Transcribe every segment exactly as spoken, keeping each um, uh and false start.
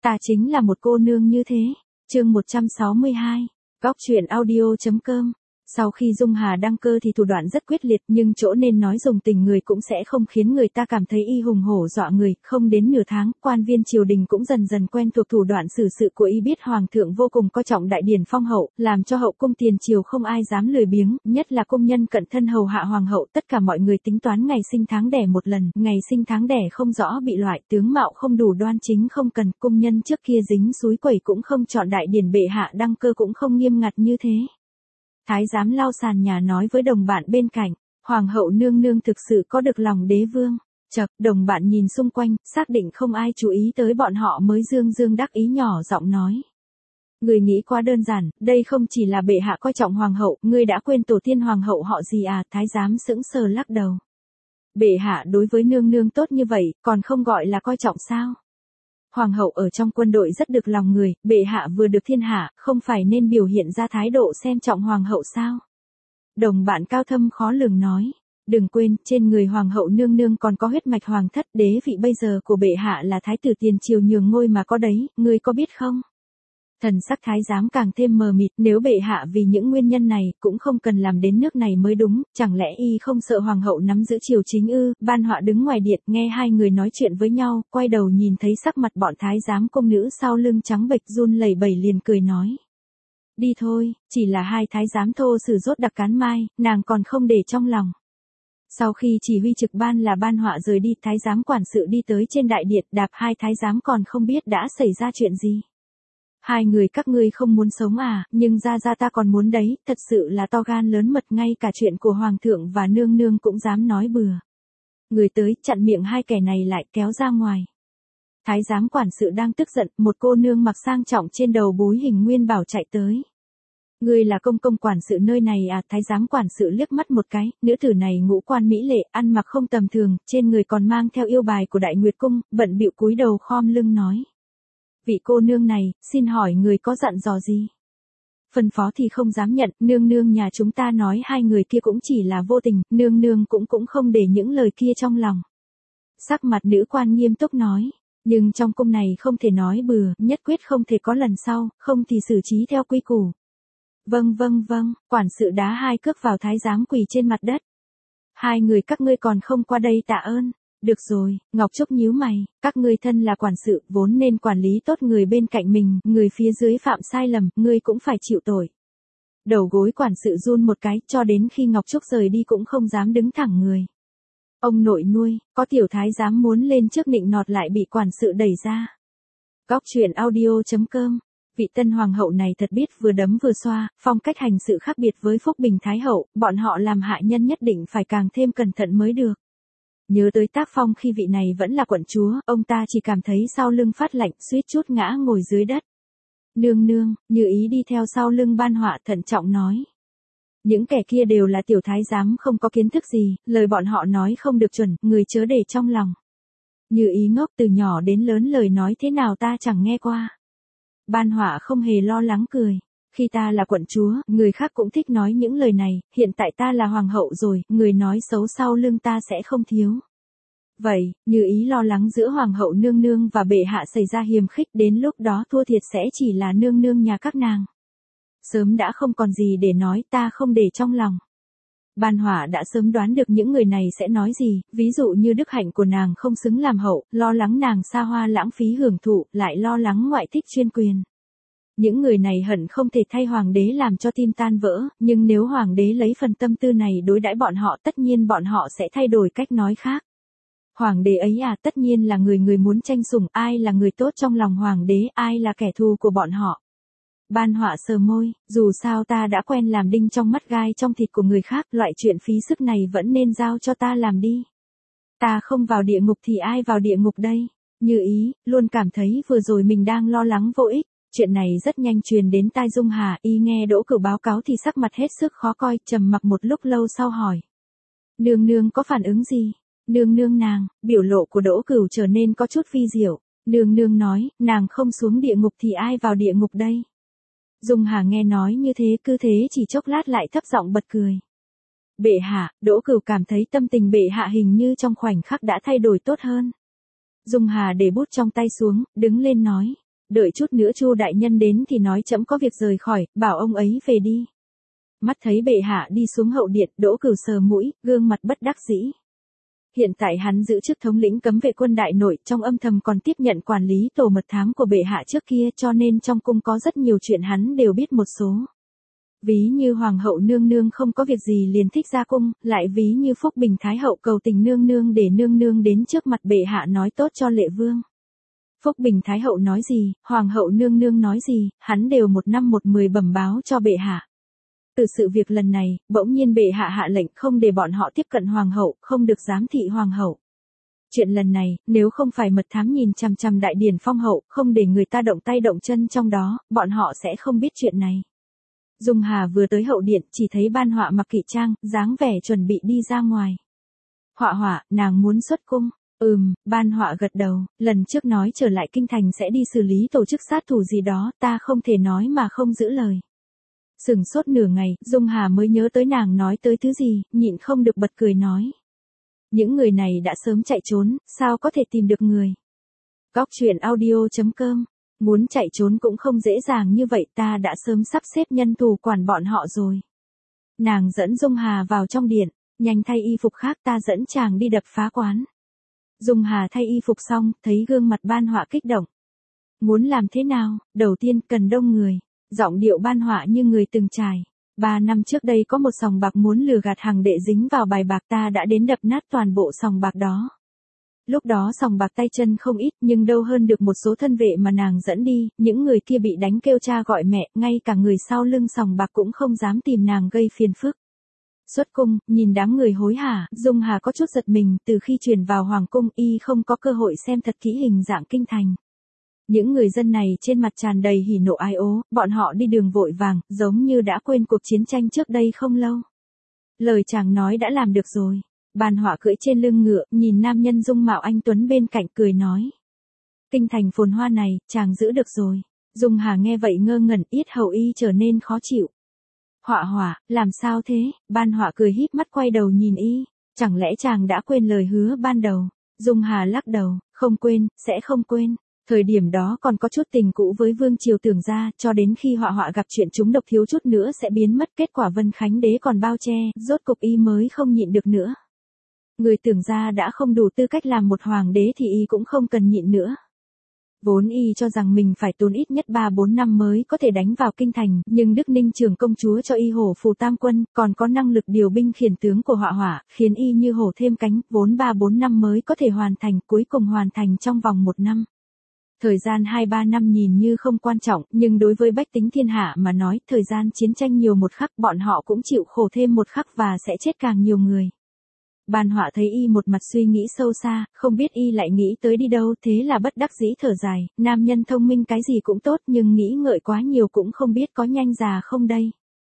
Ta chính là một cô nương như thế. Chương một trăm sáu mươi hai. Góc truyện audio.com. Sau khi Dung Hà đăng cơ thì thủ đoạn rất quyết liệt, nhưng chỗ nên nói dùng tình người cũng sẽ không khiến người ta cảm thấy y hùng hổ dọa người. Không đến nửa tháng, quan viên triều đình cũng dần dần quen thuộc thủ đoạn xử sự của y, biết hoàng thượng vô cùng coi trọng đại điển phong hậu, làm cho hậu cung tiền triều không ai dám lười biếng, nhất là công nhân cận thân hầu hạ hoàng hậu. Tất cả mọi người tính toán ngày sinh tháng đẻ một lần, ngày sinh tháng đẻ không rõ bị loại, tướng mạo không đủ đoan chính không cần. Công nhân trước kia dính súi quẩy cũng không chọn, đại điển bệ hạ đăng cơ cũng không nghiêm ngặt như thế. Thái giám lau sàn nhà nói với đồng bạn bên cạnh, hoàng hậu nương nương thực sự có được lòng đế vương. Chậc, đồng bạn nhìn xung quanh, xác định không ai chú ý tới bọn họ mới dương dương đắc ý nhỏ giọng nói. Người nghĩ quá đơn giản, đây không chỉ là bệ hạ coi trọng hoàng hậu, ngươi đã quên tổ tiên hoàng hậu họ gì à? Thái giám sững sờ lắc đầu. Bệ hạ đối với nương nương tốt như vậy, còn không gọi là coi trọng sao? Hoàng hậu ở trong quân đội rất được lòng người, bệ hạ vừa được thiên hạ, không phải nên biểu hiện ra thái độ xem trọng hoàng hậu sao? Đồng bạn cao thâm khó lường nói, đừng quên, trên người hoàng hậu nương nương còn có huyết mạch hoàng thất, đế vị bây giờ của bệ hạ là thái tử tiền triều nhường ngôi mà có đấy, ngươi có biết không? Thần sắc thái giám càng thêm mờ mịt, nếu bệ hạ vì những nguyên nhân này cũng không cần làm đến nước này mới đúng, chẳng lẽ y không sợ hoàng hậu nắm giữ triều chính ư? Ban Họa đứng ngoài điện nghe hai người nói chuyện với nhau, quay đầu nhìn thấy sắc mặt bọn thái giám công nữ sau lưng trắng bệch run lẩy bẩy liền cười nói. Đi thôi, chỉ là hai thái giám thô sử rốt đặc cán mai, nàng còn không để trong lòng. Sau khi chỉ huy trực ban là Ban Họa rời đi, thái giám quản sự đi tới trên đại điện, đạp hai thái giám còn không biết đã xảy ra chuyện gì. Hai người các ngươi không muốn sống à, nhưng ra ra ta còn muốn đấy, thật sự là to gan lớn mật, ngay cả chuyện của hoàng thượng và nương nương cũng dám nói bừa. Người tới, chặn miệng hai kẻ này lại, kéo ra ngoài. Thái giám quản sự đang tức giận, một cô nương mặc sang trọng trên đầu búi hình nguyên bảo chạy tới. Ngươi là công công quản sự nơi này à? Thái giám quản sự liếc mắt một cái, nữ tử này ngũ quan mỹ lệ, ăn mặc không tầm thường, trên người còn mang theo yêu bài của Đại Nguyệt cung, bận bịu cúi đầu khom lưng nói. Vị cô nương này, xin hỏi người có dặn dò gì? Phân phó thì không dám nhận, nương nương nhà chúng ta nói hai người kia cũng chỉ là vô tình, nương nương cũng cũng không để những lời kia trong lòng. Sắc mặt nữ quan nghiêm túc nói, nhưng trong cung này không thể nói bừa, nhất quyết không thể có lần sau, không thì xử trí theo quy củ. Vâng vâng vâng, quản sự đá hai cước vào thái giám quỳ trên mặt đất. Hai người các ngươi còn không qua đây tạ ơn. Được rồi, Ngọc Trúc nhíu mày, các ngươi thân là quản sự, vốn nên quản lý tốt người bên cạnh mình, người phía dưới phạm sai lầm, ngươi cũng phải chịu tội. Đầu gối quản sự run một cái, cho đến khi Ngọc Trúc rời đi cũng không dám đứng thẳng người. Ông nội nuôi, có tiểu thái giám muốn lên trước nịnh nọt lại bị quản sự đẩy ra. Góc truyện audio.com. Vị tân hoàng hậu này thật biết vừa đấm vừa xoa, phong cách hành sự khác biệt với Phúc Bình Thái hậu, bọn họ làm hạ nhân nhất định phải càng thêm cẩn thận mới được. Nhớ tới tác phong khi vị này vẫn là quận chúa, ông ta chỉ cảm thấy sau lưng phát lạnh, suýt chút ngã ngồi dưới đất. Nương nương, Như Ý đi theo sau lưng Ban Họa thận trọng nói. Những kẻ kia đều là tiểu thái giám không có kiến thức gì, lời bọn họ nói không được chuẩn, người chớ để trong lòng. Như Ý ngốc, từ nhỏ đến lớn lời nói thế nào ta chẳng nghe qua. Ban Họa không hề lo lắng cười. Khi ta là quận chúa, người khác cũng thích nói những lời này, hiện tại ta là hoàng hậu rồi, người nói xấu sau lưng ta sẽ không thiếu. Vậy, Như Ý lo lắng giữa hoàng hậu nương nương và bệ hạ xảy ra hiềm khích, đến lúc đó thua thiệt sẽ chỉ là nương nương nhà các nàng. Sớm đã không còn gì để nói, ta không để trong lòng. Ban Họa đã sớm đoán được những người này sẽ nói gì, ví dụ như đức hạnh của nàng không xứng làm hậu, lo lắng nàng xa hoa lãng phí hưởng thụ, lại lo lắng ngoại thích chuyên quyền. Những người này hận không thể thay hoàng đế làm cho tim tan vỡ, nhưng nếu hoàng đế lấy phần tâm tư này đối đãi bọn họ, tất nhiên bọn họ sẽ thay đổi cách nói khác. Hoàng đế ấy à, tất nhiên là người người muốn tranh sủng, ai là người tốt trong lòng hoàng đế, ai là kẻ thù của bọn họ. Ban Họa sờ môi, dù sao ta đã quen làm đinh trong mắt gai trong thịt của người khác, loại chuyện phí sức này vẫn nên giao cho ta làm đi. Ta không vào địa ngục thì ai vào địa ngục đây? Như Ý, luôn cảm thấy vừa rồi mình đang lo lắng vô ích. Chuyện này rất nhanh truyền đến tai Dung Hà, y nghe Đỗ Cửu báo cáo thì sắc mặt hết sức khó coi, trầm mặc một lúc lâu sau hỏi. Nương nương có phản ứng gì? Nương nương nàng, biểu lộ của Đỗ Cửu trở nên có chút vi diệu. Nương nương nói, nàng không xuống địa ngục thì ai vào địa ngục đây? Dung Hà nghe nói như thế cứ thế chỉ chốc lát lại thấp giọng bật cười. Bệ hạ, Đỗ Cửu cảm thấy tâm tình bệ hạ hình như trong khoảnh khắc đã thay đổi tốt hơn. Dung Hà để bút trong tay xuống, đứng lên nói. đợi chút nữa Chu đại nhân đến thì nói trẫm có việc rời khỏi, bảo ông ấy về đi. Mắt thấy bệ hạ đi xuống hậu điện, Đỗ Cửu sờ mũi, gương mặt bất đắc dĩ. Hiện tại hắn giữ chức thống lĩnh cấm vệ quân đại nội, trong âm thầm còn tiếp nhận quản lý tổ mật thám của bệ hạ trước kia, cho nên trong cung có rất nhiều chuyện hắn đều biết một số. Ví như hoàng hậu nương nương không có việc gì liền thích ra cung, lại ví như Phúc Bình Thái hậu cầu tình nương nương để nương nương đến trước mặt bệ hạ nói tốt cho Lệ Vương. Phúc Bình Thái hậu nói gì, hoàng hậu nương nương nói gì, hắn đều một năm một mười bẩm báo cho bệ hạ. Từ sự việc lần này, bỗng nhiên bệ hạ hạ lệnh không để bọn họ tiếp cận hoàng hậu, không được giám thị hoàng hậu. Chuyện lần này, nếu không phải mật thám nhìn chằm chằm đại điển phong hậu, không để người ta động tay động chân trong đó, bọn họ sẽ không biết chuyện này. Dung Hà vừa tới hậu điện, chỉ thấy Ban Họa mặc kỵ trang, dáng vẻ chuẩn bị đi ra ngoài. Họa Họa, nàng muốn xuất cung. Ừm, Ban Họa gật đầu, lần trước nói trở lại kinh thành sẽ đi xử lý tổ chức sát thủ gì đó, ta không thể nói mà không giữ lời. Sửng sốt nửa ngày, Dung Hà mới nhớ tới nàng nói tới thứ gì, nhịn không được bật cười nói. Những người này đã sớm chạy trốn, sao có thể tìm được người. Góc truyện audio chấm com. Muốn chạy trốn cũng không dễ dàng như vậy, ta đã sớm sắp xếp nhân thủ quản bọn họ rồi. Nàng dẫn Dung Hà vào trong điện, nhanh thay y phục khác, ta dẫn chàng đi đập phá quán. Dung Hà thay y phục xong, thấy gương mặt Ban Họa kích động. Muốn làm thế nào, đầu tiên cần đông người. Giọng điệu Ban Họa như người từng trải. Ba năm trước đây có một sòng bạc muốn lừa gạt hàng đệ dính vào bài bạc, ta đã đến đập nát toàn bộ sòng bạc đó. Lúc đó sòng bạc tay chân không ít, nhưng đâu hơn được một số thân vệ mà nàng dẫn đi, những người kia bị đánh kêu cha gọi mẹ, ngay cả người sau lưng sòng bạc cũng không dám tìm nàng gây phiền phức. Xuất cung, nhìn đám người hối hả, Dung Hà có chút giật mình, từ khi chuyển vào hoàng cung y không có cơ hội xem thật kỹ hình dạng kinh thành. Những người dân này trên mặt tràn đầy hỉ nộ ái ố, bọn họ đi đường vội vàng, giống như đã quên cuộc chiến tranh trước đây không lâu. Lời chàng nói đã làm được rồi. Ban Họa cưỡi trên lưng ngựa, nhìn nam nhân dung mạo anh tuấn bên cạnh cười nói. Kinh thành phồn hoa này, chàng giữ được rồi. Dung Hà nghe vậy ngơ ngẩn, yết hầu y trở nên khó chịu. Họa Họa, làm sao thế? Ban Họa cười híp mắt quay đầu nhìn y. Chẳng lẽ chàng đã quên lời hứa ban đầu? Dung Hà lắc đầu, không quên, sẽ không quên. Thời điểm đó còn có chút tình cũ với Vương Triều Tưởng gia, cho đến khi Họa Họa gặp chuyện chúng độc thiếu chút nữa sẽ biến mất, kết quả Vân Khánh đế còn bao che, rốt cục y mới không nhịn được nữa. Người Tưởng gia đã không đủ tư cách làm một hoàng đế thì y cũng không cần nhịn nữa. Vốn y cho rằng mình phải tốn ít nhất ba bốn năm mới có thể đánh vào kinh thành, nhưng Đức Ninh trưởng công chúa cho y hổ phù tam quân, còn có năng lực điều binh khiển tướng của Họa Họa, khiến y như hổ thêm cánh, vốn ba bốn năm mới có thể hoàn thành, cuối cùng hoàn thành trong vòng một năm. Thời gian hai ba năm nhìn như không quan trọng, nhưng đối với bách tính thiên hạ mà nói, thời gian chiến tranh nhiều một khắc, bọn họ cũng chịu khổ thêm một khắc và sẽ chết càng nhiều người. Ban Họa thấy y một mặt suy nghĩ sâu xa, không biết y lại nghĩ tới đi đâu, thế là bất đắc dĩ thở dài, nam nhân thông minh cái gì cũng tốt nhưng nghĩ ngợi quá nhiều cũng không biết có nhanh già không đây.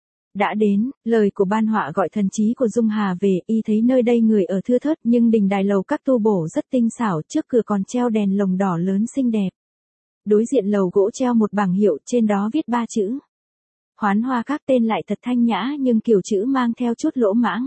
Đã đến, lời của Ban Họa gọi thần trí của Dung Hà về, y thấy nơi đây người ở thưa thớt nhưng đình đài lầu các tu bổ rất tinh xảo, trước cửa còn treo đèn lồng đỏ lớn xinh đẹp. Đối diện lầu gỗ treo một bảng hiệu, trên đó viết ba chữ. Hoán Hoa Các, tên lại thật thanh nhã nhưng kiểu chữ mang theo chút lỗ mãng.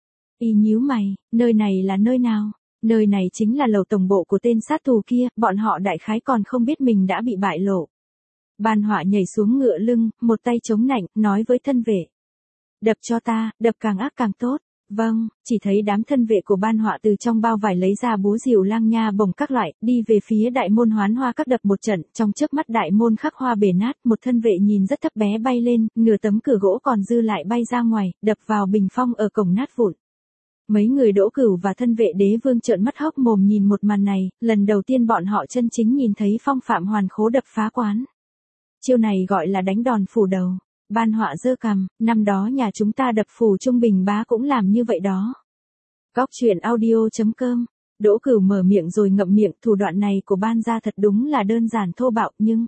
Y nhíu mày, nơi này là nơi nào? Nơi này chính là lầu tổng bộ của tên sát thủ kia, bọn họ đại khái còn không biết mình đã bị bại lộ. Ban Họa nhảy xuống ngựa lưng, một tay chống nạnh, nói với thân vệ. Đập cho ta, đập càng ác càng tốt. Vâng, chỉ thấy đám thân vệ của Ban Họa từ trong bao vải lấy ra búa rìu lang nha bổng các loại, đi về phía đại môn Hoán Hoa Các đập một trận, trong chớp mắt đại môn khắc hoa bể nát, một thân vệ nhìn rất thấp bé bay lên, nửa tấm cửa gỗ còn dư lại bay ra ngoài, đập vào bình phong ở cổng nát vụn. Mấy người Đỗ Cửu và thân vệ Đế Vương trợn mắt hốc mồm nhìn một màn này, lần đầu tiên bọn họ chân chính nhìn thấy phong phạm hoàn khố đập phá quán. Chiêu này gọi là đánh đòn phủ đầu. Ban Họa giơ cằm, năm đó nhà chúng ta đập phủ Trung Bình Bá cũng làm như vậy đó. Góc truyện audio chấm com. Đỗ Cửu mở miệng rồi ngậm miệng, thủ đoạn này của Ban gia thật đúng là đơn giản thô bạo nhưng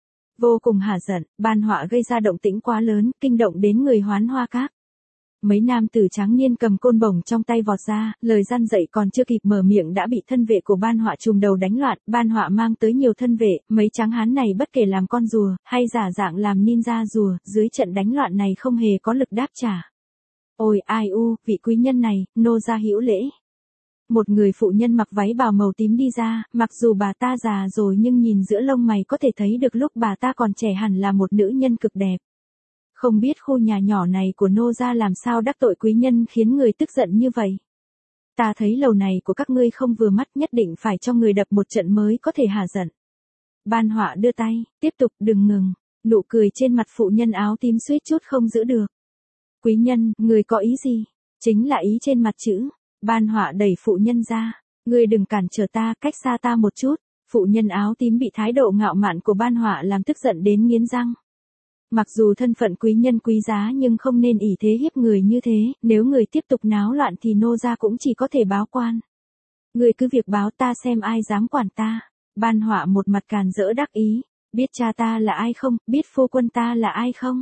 vô cùng hả giận. Ban Họa gây ra động tĩnh quá lớn, kinh động đến người Hoán Hoa Các. Mấy nam tử tráng niên cầm côn bổng trong tay vọt ra, lời gian dạy còn chưa kịp mở miệng đã bị thân vệ của Ban Họa trùm đầu đánh loạn. Ban Họa mang tới nhiều thân vệ, mấy tráng hán này bất kể làm con rùa, hay giả dạng làm ninja rùa, dưới trận đánh loạn này không hề có lực đáp trả. Ôi ai u, vị quý nhân này, nô gia hữu lễ. Một người phụ nhân mặc váy bào màu tím đi ra, mặc dù bà ta già rồi nhưng nhìn giữa lông mày có thể thấy được lúc bà ta còn trẻ hẳn là một nữ nhân cực đẹp. Không biết khu nhà nhỏ này của nô gia làm sao đắc tội quý nhân khiến người tức giận như vậy. Ta thấy lầu này của các ngươi không vừa mắt, nhất định phải cho người đập một trận mới có thể hả giận. Ban Họa đưa tay, tiếp tục, đừng ngừng. Nụ cười trên mặt phụ nhân áo tím suýt chút không giữ được. Quý nhân, người có ý gì? Chính là ý trên mặt chữ. Ban Họa đẩy phụ nhân ra. Ngươi đừng cản trở ta, cách xa ta một chút. Phụ nhân áo tím bị thái độ ngạo mạn của Ban Họa làm tức giận đến nghiến răng. Mặc dù thân phận quý nhân quý giá nhưng không nên ỷ thế hiếp người như thế, nếu người tiếp tục náo loạn thì nô gia cũng chỉ có thể báo quan. Người cứ việc báo, ta xem ai dám quản ta. Ban Họa một mặt càn rỡ đắc ý, biết cha ta là ai không, biết phu quân ta là ai không.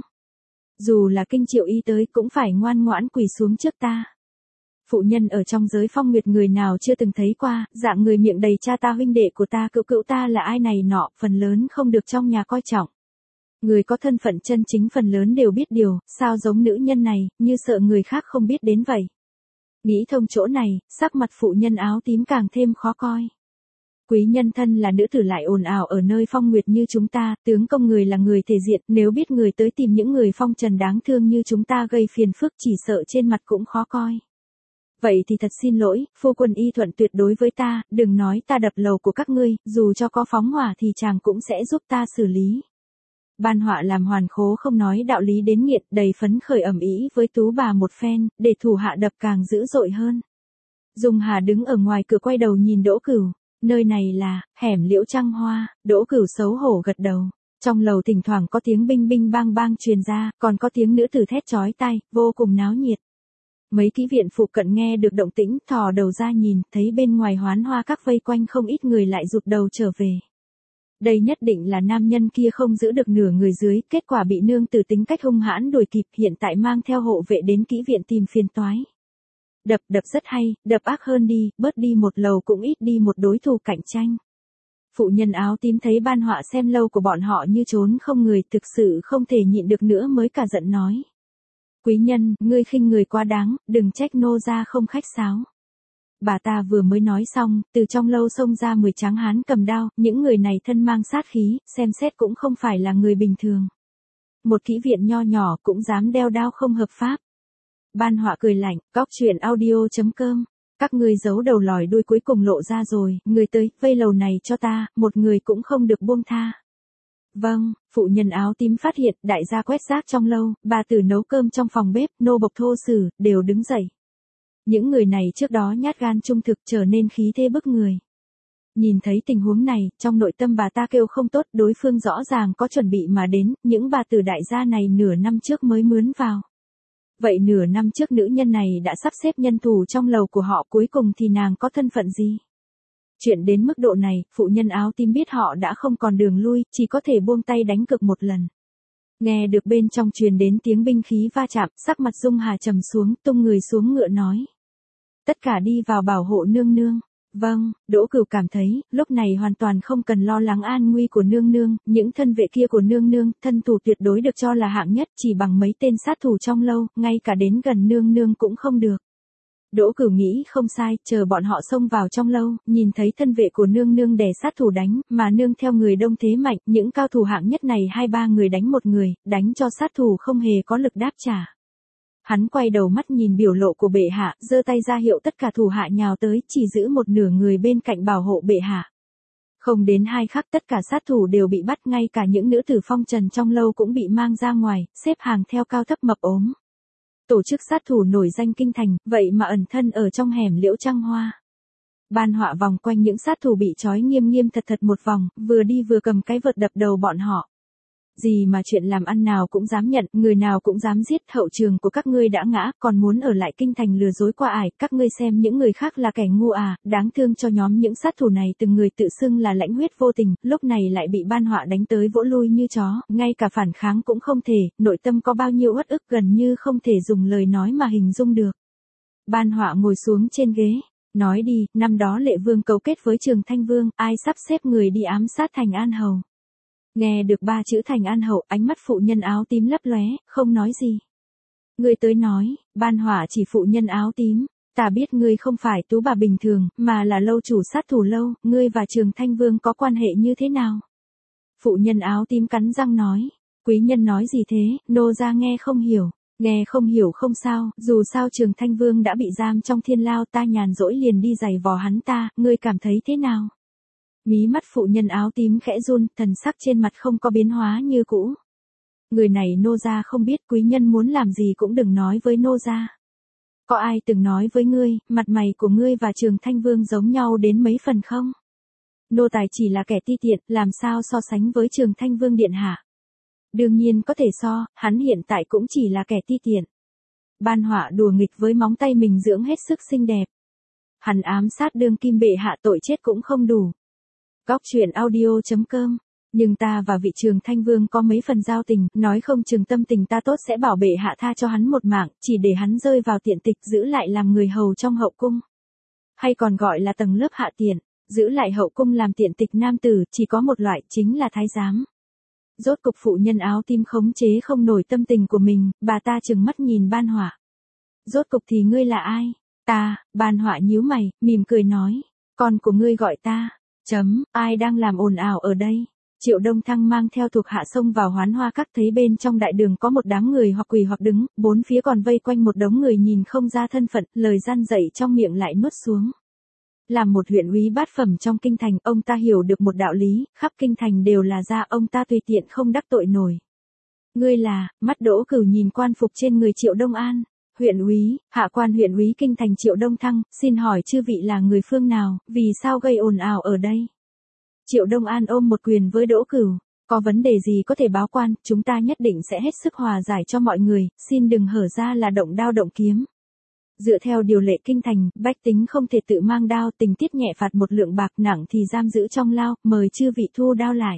Dù là kinh triệu y tới cũng phải ngoan ngoãn quỳ xuống trước ta. Phụ nhân ở trong giới phong nguyệt người nào chưa từng thấy qua, dạng người miệng đầy cha ta huynh đệ của ta cữu cữu ta là ai này nọ, phần lớn không được trong nhà coi trọng. Người có thân phận chân chính phần lớn đều biết điều, sao giống nữ nhân này, như sợ người khác không biết đến vậy. Nghĩ thông chỗ này, sắc mặt phụ nhân áo tím càng thêm khó coi. Quý nhân thân là nữ tử lại ồn ào ở nơi phong nguyệt như chúng ta, tướng công người là người thể diện, nếu biết người tới tìm những người phong trần đáng thương như chúng ta gây phiền phức chỉ sợ trên mặt cũng khó coi. Vậy thì thật xin lỗi, phu quân y thuận tuyệt đối với ta, đừng nói ta đập lầu của các ngươi, dù cho có phóng hỏa thì chàng cũng sẽ giúp ta xử lý. Ban Họa làm hoàn khố không nói đạo lý đến nghiện, đầy phấn khởi ầm ĩ với tú bà một phen, để thủ hạ đập càng dữ dội hơn. Dung Hà đứng ở ngoài cửa quay đầu nhìn Đỗ Cửu, nơi này là hẻm Liễu Trăng Hoa. Đỗ Cửu xấu hổ gật đầu. Trong lầu thỉnh thoảng có tiếng binh binh bang bang truyền ra, còn có tiếng nữ tử thét chói tai, vô cùng náo nhiệt. Mấy kỹ viện phụ cận nghe được động tĩnh, thò đầu ra nhìn, thấy bên ngoài Hoán Hoa các vây quanh không ít người lại rụt đầu trở về. Đây nhất định là nam nhân kia không giữ được nửa người dưới, kết quả bị nương tử tính cách hung hãn đuổi kịp, hiện tại mang theo hộ vệ đến kỹ viện tìm phiền toái. Đập đập rất hay, đập ác hơn đi, bớt đi một lầu cũng ít đi một đối thủ cạnh tranh. Phụ nhân áo tím thấy Ban Họa xem lâu của bọn họ như trốn không người, thực sự không thể nhịn được nữa mới cả giận nói. Quý nhân, ngươi khinh người quá đáng, đừng trách nô gia không khách sáo. Bà ta vừa mới nói xong, từ trong lâu xông ra mười tráng hán cầm đao, những người này thân mang sát khí, xem xét cũng không phải là người bình thường. Một kỹ viện nho nhỏ cũng dám đeo đao không hợp pháp. Ban Họa cười lạnh, cóc truyện audio chấm com. Các ngươi giấu đầu lòi đuôi cuối cùng lộ ra rồi, người tới, vây lầu này cho ta, một người cũng không được buông tha. Vâng, phụ nhân áo tím phát hiện, đại gia quét rác trong lâu, bà tử nấu cơm trong phòng bếp, nô bộc thô sử, đều đứng dậy. Những người này trước đó nhát gan trung thực trở nên khí thế bức người. Nhìn thấy tình huống này, trong nội tâm bà ta kêu không tốt, đối phương rõ ràng có chuẩn bị mà đến, những bà tử đại gia này nửa năm trước mới mướn vào. Vậy nửa năm trước nữ nhân này đã sắp xếp nhân thủ trong lầu của họ, cuối cùng thì nàng có thân phận gì? Chuyện đến mức độ này, phụ nhân áo tím biết họ đã không còn đường lui, chỉ có thể buông tay đánh cược một lần. Nghe được bên trong truyền đến tiếng binh khí va chạm, sắc mặt Dung Hà trầm xuống, tung người xuống ngựa nói. Tất cả đi vào bảo hộ nương nương. Vâng, Đỗ Cửu cảm thấy, lúc này hoàn toàn không cần lo lắng an nguy của nương nương, những thân vệ kia của nương nương, thân thủ tuyệt đối được cho là hạng nhất, chỉ bằng mấy tên sát thủ trong lâu, ngay cả đến gần nương nương cũng không được. Đỗ Cửu nghĩ không sai, chờ bọn họ xông vào trong lâu, nhìn thấy thân vệ của nương nương đè sát thủ đánh, mà nương theo người đông thế mạnh, những cao thủ hạng nhất này hai ba người đánh một người, đánh cho sát thủ không hề có lực đáp trả. Hắn quay đầu mắt nhìn biểu lộ của bệ hạ, giơ tay ra hiệu tất cả thủ hạ nhào tới, chỉ giữ một nửa người bên cạnh bảo hộ bệ hạ. Không đến hai khắc tất cả sát thủ đều bị bắt, ngay cả những nữ tử phong trần trong lâu cũng bị mang ra ngoài, xếp hàng theo cao thấp mập ốm. Tổ chức sát thủ nổi danh kinh thành, vậy mà ẩn thân ở trong hẻm Liễu Trăng Hoa. Ban Họa vòng quanh những sát thủ bị trói nghiêm nghiêm thật thật một vòng, vừa đi vừa cầm cái vợt đập đầu bọn họ. Gì mà chuyện làm ăn nào cũng dám nhận, người nào cũng dám giết, hậu trường của các ngươi đã ngã, còn muốn ở lại kinh thành lừa dối qua ải, các ngươi xem những người khác là kẻ ngu à, đáng thương cho nhóm những sát thủ này từng người tự xưng là lãnh huyết vô tình, lúc này lại bị Ban Họa đánh tới vỗ lui như chó, ngay cả phản kháng cũng không thể, nội tâm có bao nhiêu uất ức gần như không thể dùng lời nói mà hình dung được. Ban Họa ngồi xuống trên ghế, nói đi, năm đó Lệ Vương cấu kết với Trường Thanh Vương, ai sắp xếp người đi ám sát Thành An Hầu. Nghe được ba chữ Thành An Hậu, ánh mắt phụ nhân áo tím lấp lóe, không nói gì. Người tới nói, Ban Họa chỉ phụ nhân áo tím. Ta biết ngươi không phải tú bà bình thường, mà là lâu chủ sát thủ lâu, ngươi và Trường Thanh Vương có quan hệ như thế nào? Phụ nhân áo tím cắn răng nói. Quý nhân nói gì thế, nô gia nghe không hiểu. Nghe không hiểu không sao, dù sao Trường Thanh Vương đã bị giam trong thiên lao, ta nhàn rỗi liền đi giày vò hắn ta, ngươi cảm thấy thế nào? Mí mắt phụ nhân áo tím khẽ run, thần sắc trên mặt không có biến hóa như cũ. Người này nô gia không biết, quý nhân muốn làm gì cũng đừng nói với nô gia. Có ai từng nói với ngươi, mặt mày của ngươi và Trường Thanh Vương giống nhau đến mấy phần không? Nô tài chỉ là kẻ ti tiện, làm sao so sánh với Trường Thanh Vương điện hạ? Đương nhiên có thể so, hắn hiện tại cũng chỉ là kẻ ti tiện. Ban Họa đùa nghịch với móng tay mình dưỡng hết sức xinh đẹp. Hắn ám sát đương kim bệ hạ tội chết cũng không đủ. Góc truyện audio chấm com. Nhưng ta và vị Trường Thanh Vương có mấy phần giao tình, nói không chừng tâm tình ta tốt sẽ bảo bệ hạ tha cho hắn một mạng, chỉ để hắn rơi vào tiện tịch giữ lại làm người hầu trong hậu cung. Hay còn gọi là tầng lớp hạ tiện, giữ lại hậu cung làm tiện tịch nam tử, chỉ có một loại chính là thái giám. Rốt cục phụ nhân áo tím khống chế không nổi tâm tình của mình, bà ta trừng mắt nhìn Ban Họa. Rốt cục thì ngươi là ai? Ta, Ban Họa nhíu mày, mỉm cười nói. Con của ngươi gọi ta. Chấm, ai đang làm ồn ào ở đây? Triệu Đông Thăng mang theo thuộc hạ xông vào Hoán Hoa Các, thấy bên trong đại đường có một đám người hoặc quỳ hoặc đứng, bốn phía còn vây quanh một đống người nhìn không ra thân phận, lời gian dạy trong miệng lại nuốt xuống. Làm một huyện úy bát phẩm trong kinh thành, ông ta hiểu được một đạo lý, khắp kinh thành đều là gia, ông ta tùy tiện không đắc tội nổi. Ngươi là, mắt Đỗ Cửu nhìn quan phục trên người Triệu Đông An. Huyện úy, hạ quan huyện úy kinh thành Triệu Đông Thăng, xin hỏi chư vị là người phương nào, vì sao gây ồn ào ở đây? Triệu Đông An ôm một quyền với Đỗ Cửu, có vấn đề gì có thể báo quan, chúng ta nhất định sẽ hết sức hòa giải cho mọi người, xin đừng hở ra là động đao động kiếm. Dựa theo điều lệ kinh thành, bách tính không thể tự mang đao, tình tiết nhẹ phạt một lượng bạc, nặng thì giam giữ trong lao, mời chư vị thu đao lại.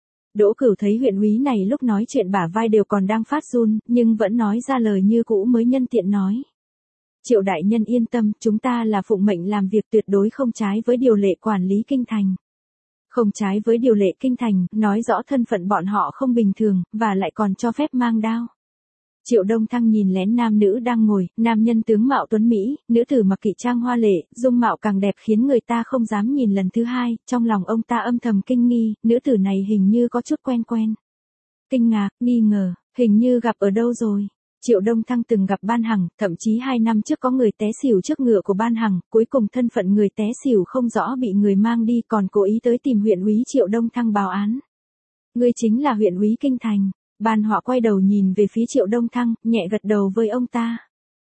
Đỗ Cửu thấy huyện úy này lúc nói chuyện bả vai đều còn đang phát run, nhưng vẫn nói ra lời như cũ mới nhân tiện nói. Triệu đại nhân yên tâm, chúng ta là phụng mệnh làm việc, tuyệt đối không trái với điều lệ quản lý kinh thành. Không trái với điều lệ kinh thành, nói rõ thân phận bọn họ không bình thường, và lại còn cho phép mang đao. Triệu Đông Thăng nhìn lén nam nữ đang ngồi, nam nhân tướng mạo tuấn Mỹ, nữ tử mặc kỵ trang hoa lệ, dung mạo càng đẹp khiến người ta không dám nhìn lần thứ hai, trong lòng ông ta âm thầm kinh nghi, nữ tử này hình như có chút quen quen. Kinh ngạc, nghi ngờ, hình như gặp ở đâu rồi. Triệu Đông Thăng từng gặp Ban Hằng, thậm chí hai năm trước có người té xỉu trước ngựa của Ban Hằng, cuối cùng thân phận người té xỉu không rõ bị người mang đi, còn cố ý tới tìm huyện úy Triệu Đông Thăng báo án. Ngươi chính là huyện úy kinh thành. Ban Họa quay đầu nhìn về phía Triệu Đông Thăng, nhẹ gật đầu với ông ta.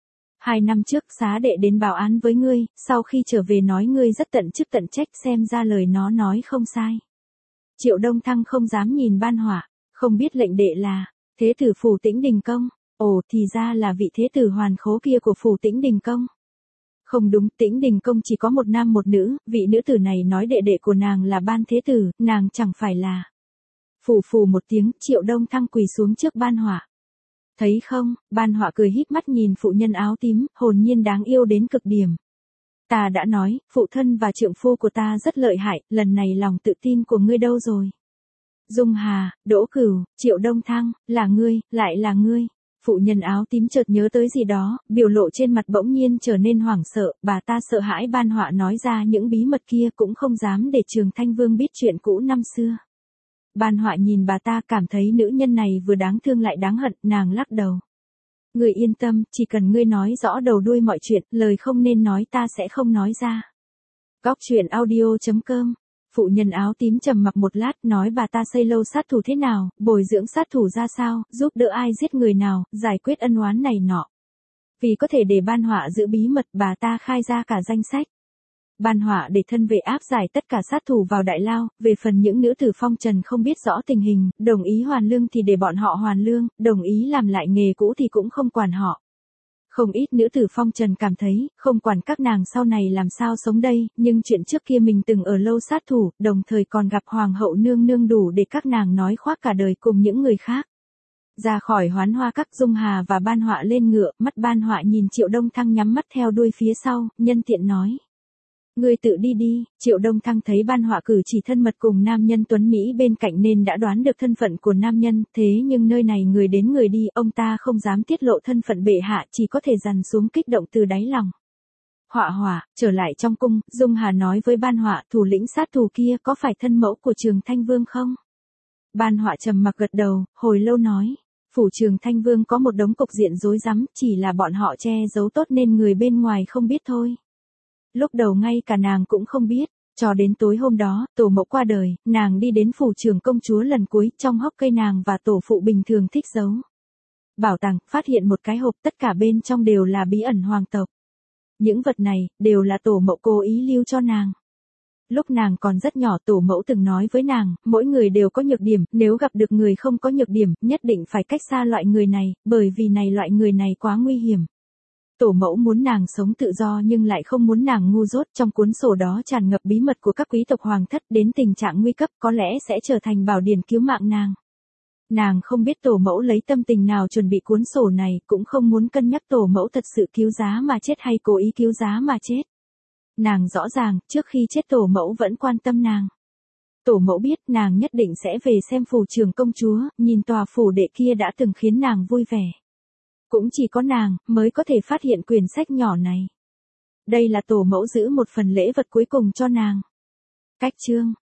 Hai năm trước xá đệ đến báo án với ngươi, sau khi trở về nói ngươi rất tận chức tận trách, xem ra lời nó nói không sai. Triệu Đông Thăng không dám nhìn Ban Họa, không biết lệnh đệ là thế tử phủ Tĩnh Đình Công. Ồ, thì ra là vị thế tử hoàn khố kia của phủ Tĩnh Đình Công. Không đúng, Tĩnh Đình Công chỉ có một nam một nữ, vị nữ tử này nói đệ đệ của nàng là Ban thế tử, nàng chẳng phải là. Phù phù một tiếng, Triệu Đông Thăng quỳ xuống trước Ban Họa. Thấy không, Ban Họa cười híp mắt nhìn phụ nhân áo tím, hồn nhiên đáng yêu đến cực điểm. Ta đã nói, phụ thân và trượng phu của ta rất lợi hại, lần này lòng tự tin của ngươi đâu rồi? Dung Hà, Đỗ Cửu, Triệu Đông Thăng, là ngươi, lại là ngươi. Phụ nhân áo tím chợt nhớ tới gì đó, biểu lộ trên mặt bỗng nhiên trở nên hoảng sợ, bà ta sợ hãi Ban Họa nói ra những bí mật kia, cũng không dám để Trường Thanh Vương biết chuyện cũ năm xưa. Ban Họa nhìn bà ta, cảm thấy nữ nhân này vừa đáng thương lại đáng hận, nàng lắc đầu. Ngươi yên tâm, chỉ cần ngươi nói rõ đầu đuôi mọi chuyện, lời không nên nói ta sẽ không nói ra. Góc truyện audio chấm com. Phụ nhân áo tím trầm mặc một lát, nói bà ta xây lâu sát thủ thế nào, bồi dưỡng sát thủ ra sao, giúp đỡ ai giết người nào, giải quyết ân oán này nọ. Vì có thể để Ban Họa giữ bí mật, bà ta khai ra cả danh sách. Ban Họa để thân vệ áp giải tất cả sát thủ vào đại lao, về phần những nữ tử phong trần không biết rõ tình hình, đồng ý hoàn lương thì để bọn họ hoàn lương, đồng ý làm lại nghề cũ thì cũng không quản họ. Không ít nữ tử phong trần cảm thấy, không quản các nàng sau này làm sao sống đây, nhưng chuyện trước kia mình từng ở lâu sát thủ, đồng thời còn gặp Hoàng hậu nương nương đủ để các nàng nói khoác cả đời cùng những người khác. Ra khỏi Hoán Hoa Các, Dung Hà và Ban Họa lên ngựa, mắt Ban Họa nhìn Triệu Đông Thăng nhắm mắt theo đuôi phía sau, nhân tiện nói. Ngươi tự đi đi. Triệu Đông Thăng thấy Ban Họa cử chỉ thân mật cùng nam nhân tuấn Mỹ bên cạnh nên đã đoán được thân phận của nam nhân, thế nhưng nơi này người đến người đi, ông ta không dám tiết lộ thân phận bệ hạ, chỉ có thể dằn xuống kích động từ đáy lòng. Họa họa, trở lại trong cung, Dung Hà nói với Ban Họa, thủ lĩnh sát thủ kia có phải thân mẫu của Trường Thanh Vương không? Ban Họa trầm mặc gật đầu, hồi lâu nói, phủ Trường Thanh Vương có một đống cục diện rối rắm, chỉ là bọn họ che giấu tốt nên người bên ngoài không biết thôi. Lúc đầu ngay cả nàng cũng không biết, cho đến tối hôm đó, tổ mẫu qua đời, nàng đi đến phủ trưởng công chúa lần cuối, trong hốc cây nàng và tổ phụ bình thường thích giấu bảo tàng, phát hiện một cái hộp, tất cả bên trong đều là bí ẩn hoàng tộc. Những vật này, đều là tổ mẫu cố ý lưu cho nàng. Lúc nàng còn rất nhỏ, tổ mẫu từng nói với nàng, mỗi người đều có nhược điểm, nếu gặp được người không có nhược điểm, nhất định phải cách xa loại người này, bởi vì này loại người này quá nguy hiểm. Tổ mẫu muốn nàng sống tự do nhưng lại không muốn nàng ngu dốt, trong cuốn sổ đó tràn ngập bí mật của các quý tộc hoàng thất, đến tình trạng nguy cấp có lẽ sẽ trở thành bảo điển cứu mạng nàng. Nàng không biết tổ mẫu lấy tâm tình nào chuẩn bị cuốn sổ này, cũng không muốn cân nhắc tổ mẫu thật sự cứu giá mà chết hay cố ý cứu giá mà chết. Nàng rõ ràng, trước khi chết tổ mẫu vẫn quan tâm nàng. Tổ mẫu biết nàng nhất định sẽ về xem phủ trưởng công chúa, nhìn tòa phủ đệ kia đã từng khiến nàng vui vẻ. Cũng chỉ có nàng, mới có thể phát hiện quyển sách nhỏ này. Đây là tổ mẫu giữ một phần lễ vật cuối cùng cho nàng. Cách chương